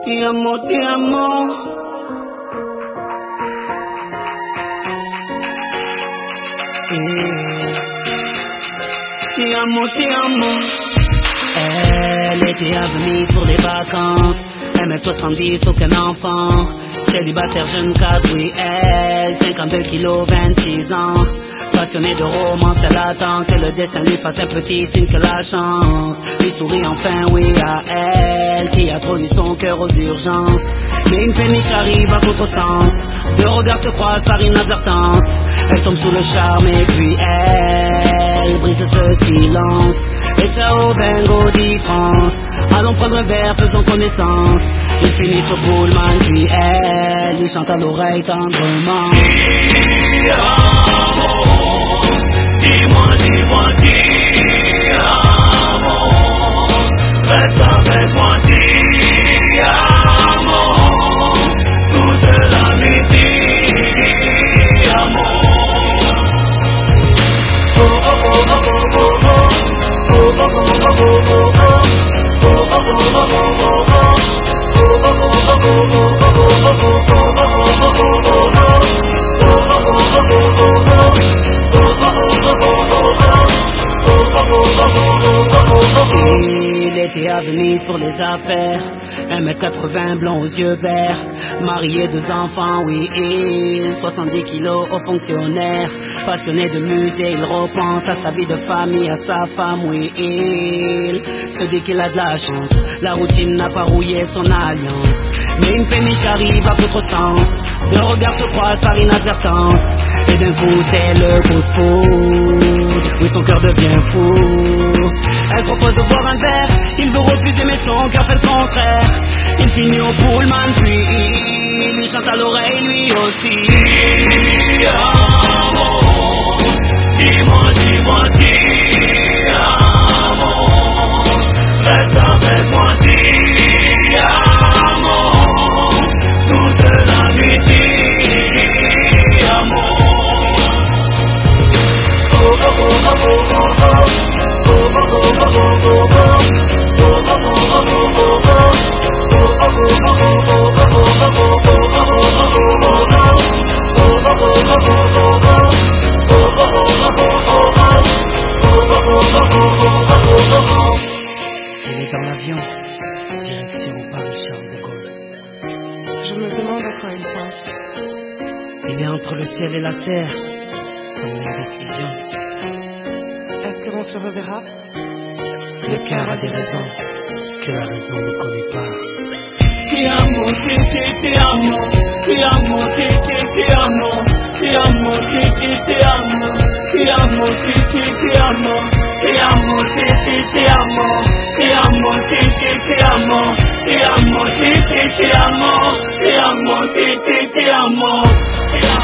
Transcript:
Ti amo, ti amo. Ti amo, ti amo. Elle était à Venise pour les vacances. 1m70, aucun enfant. Célibataire, jeune cadre, oui, elle. 52 kilos, 26 ans. Passionnée de romance, elle attend que le destin lui fasse un petit signe que la chance lui sourit enfin, oui, à elle, qui a trop eu son cœur aux urgences. Mais une péniche arrive à contresens. Deux regards se croisent par inadvertance. Elle tombe sous le charme et puis elle brise ce silence. Et ciao, vengo di France. Allons prendre un verre, faisons connaissance. Ils finissent au Pullman, puis elle lui chante à l'oreille tendrement. Ti amo, dis-moi, dis-moi, ti amo. Reste avec moi, ti amo. Toute la nuit, ti amo. Oh, oh, oh, oh, oh, oh, oh. Oh, oh, oh, oh, oh, oh, oh. Oh, oh, oh, oh, oh, oh, oh. Il était à Venise pour les affaires. 1m80, blond aux yeux verts. Marié, 2 enfants, oui, il 70 kilos, haut fonctionnaire. Passionné de musée, il repense à sa vie de famille, à sa femme, oui, il se dit qu'il a de la chance. La routine n'a pas rouillé son alliance. Mais une péniche arrive à contresens. Deux regards se croisent par inadvertance. Et d'un coup c'est le coup de foudre. Oui, son cœur devient fou. Elle propose de boire un verre. Il veut refuser mais son cœur fait le contraire. Il finit au Pullman puis il lui chante à l'oreille lui aussi. Ti amo, dis-moi, dis-moi, ti amo. Reste avec moi, ti amo. Toute la nuit, ti amo. Oh, oh, oh, oh, oh, oh, oh. Oh, oh, oh, oh, oh, oh, oh. Oh, oh, oh, oh, oh, oh, oh. Elle est dans l'avion, direction Paris-Charles de Gaulle. Je me demande à quoi il pense. Il est entre le ciel et la terre, dans l'indécision. Est-ce que l'on se reverra? Le cœur a des raisons que la raison ne connaît pas. Ti amo, ti amo, ti amo, ti amo, ti amo, ti amo, ti amo, ti amo, ti amo, ti amo, ti amo, ti amo, ti amo, ti amo, ti amo, ti amo, ti amo.